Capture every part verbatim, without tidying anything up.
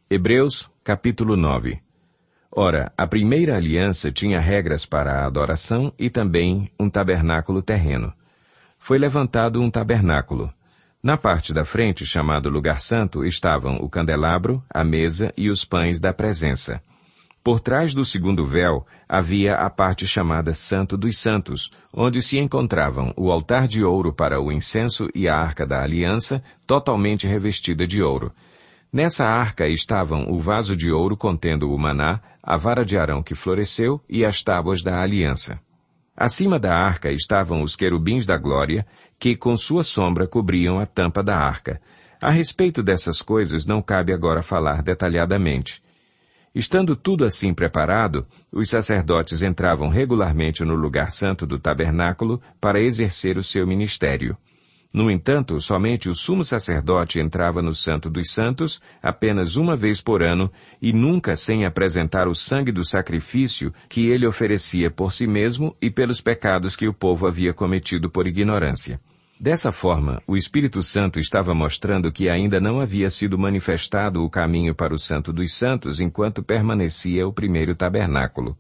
Hebreus, capítulo nove. Ora, a primeira aliança tinha regras para a adoração e também um tabernáculo terreno. Foi levantado um tabernáculo. Na parte da frente, chamado Lugar Santo, estavam o candelabro, a mesa e os pães da presença. Por trás do segundo véu havia a parte chamada Santo dos Santos, onde se encontravam o altar de ouro para o incenso e a arca da aliança, totalmente revestida de ouro. Nessa arca estavam o vaso de ouro contendo o maná, a vara de Arão que floresceu e as tábuas da aliança. Acima da arca estavam os querubins da glória, que com sua sombra cobriam a tampa da arca. A respeito dessas coisas não cabe agora falar detalhadamente. Estando tudo assim preparado, os sacerdotes entravam regularmente no lugar santo do tabernáculo para exercer o seu ministério. No entanto, somente o sumo sacerdote entrava no Santo dos Santos apenas uma vez por ano e nunca sem apresentar o sangue do sacrifício que ele oferecia por si mesmo e pelos pecados que o povo havia cometido por ignorância. Dessa forma, o Espírito Santo estava mostrando que ainda não havia sido manifestado o caminho para o Santo dos Santos enquanto permanecia o primeiro tabernáculo.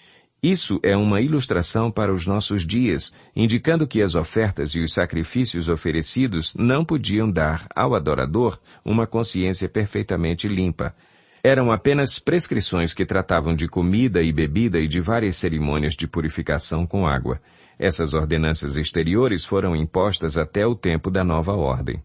Isso é uma ilustração para os nossos dias, indicando que as ofertas e os sacrifícios oferecidos não podiam dar ao adorador uma consciência perfeitamente limpa. Eram apenas prescrições que tratavam de comida e bebida e de várias cerimônias de purificação com água. Essas ordenanças exteriores foram impostas até o tempo da nova ordem.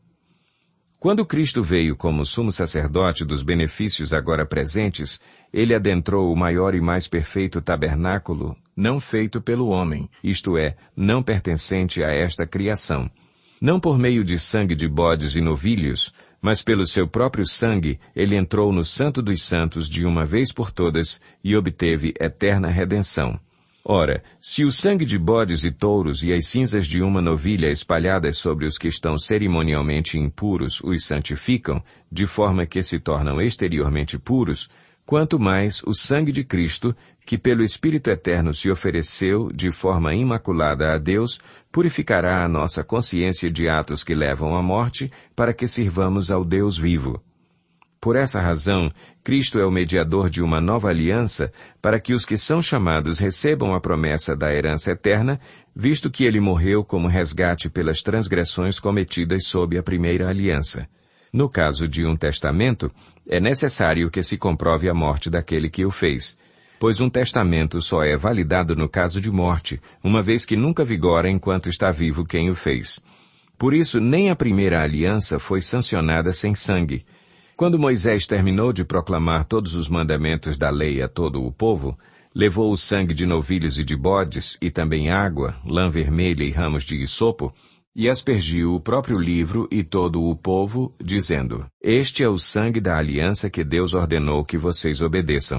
Quando Cristo veio como sumo sacerdote dos benefícios agora presentes, ele adentrou o maior e mais perfeito tabernáculo, não feito pelo homem, isto é, não pertencente a esta criação. Não por meio de sangue de bodes e novilhos, mas pelo seu próprio sangue, ele entrou no Santo dos Santos de uma vez por todas e obteve eterna redenção. Ora, se o sangue de bodes e touros e as cinzas de uma novilha espalhadas sobre os que estão cerimonialmente impuros os santificam, de forma que se tornam exteriormente puros, quanto mais o sangue de Cristo, que pelo Espírito Eterno se ofereceu de forma imaculada a Deus, purificará a nossa consciência de atos que levam à morte, para que sirvamos ao Deus vivo. Por essa razão, Cristo é o mediador de uma nova aliança para que os que são chamados recebam a promessa da herança eterna, visto que ele morreu como resgate pelas transgressões cometidas sob a primeira aliança. No caso de um testamento, é necessário que se comprove a morte daquele que o fez, pois um testamento só é validado no caso de morte, uma vez que nunca vigora enquanto está vivo quem o fez. Por isso, nem a primeira aliança foi sancionada sem sangue. Quando Moisés terminou de proclamar todos os mandamentos da lei a todo o povo, levou o sangue de novilhos e de bodes, e também água, lã vermelha e ramos de hisopo, e aspergiu o próprio livro e todo o povo, dizendo: Este é o sangue da aliança que Deus ordenou que vocês obedeçam.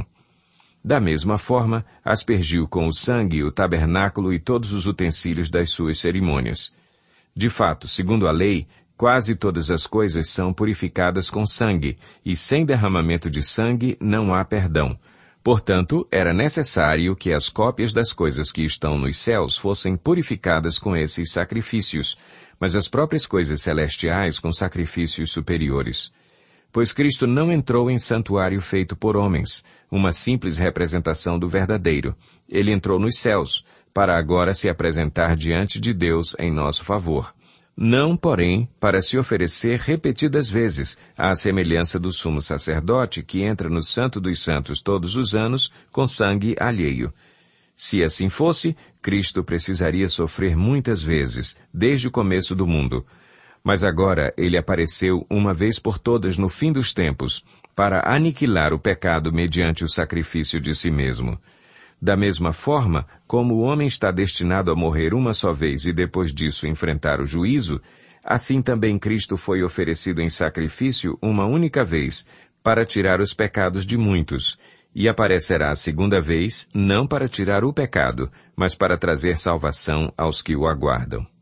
Da mesma forma, aspergiu com o sangue o tabernáculo e todos os utensílios das suas cerimônias. De fato, segundo a lei, quase todas as coisas são purificadas com sangue, e sem derramamento de sangue não há perdão. Portanto, era necessário que as cópias das coisas que estão nos céus fossem purificadas com esses sacrifícios, mas as próprias coisas celestiais com sacrifícios superiores. Pois Cristo não entrou em santuário feito por homens, uma simples representação do verdadeiro. Ele entrou nos céus, para agora se apresentar diante de Deus em nosso favor. Não, porém, para se oferecer repetidas vezes, à semelhança do sumo sacerdote que entra no Santo dos Santos todos os anos com sangue alheio. Se assim fosse, Cristo precisaria sofrer muitas vezes, desde o começo do mundo. Mas agora ele apareceu uma vez por todas no fim dos tempos, para aniquilar o pecado mediante o sacrifício de si mesmo. Da mesma forma, como o homem está destinado a morrer uma só vez e depois disso enfrentar o juízo, assim também Cristo foi oferecido em sacrifício uma única vez, para tirar os pecados de muitos, e aparecerá a segunda vez, não para tirar o pecado, mas para trazer salvação aos que o aguardam.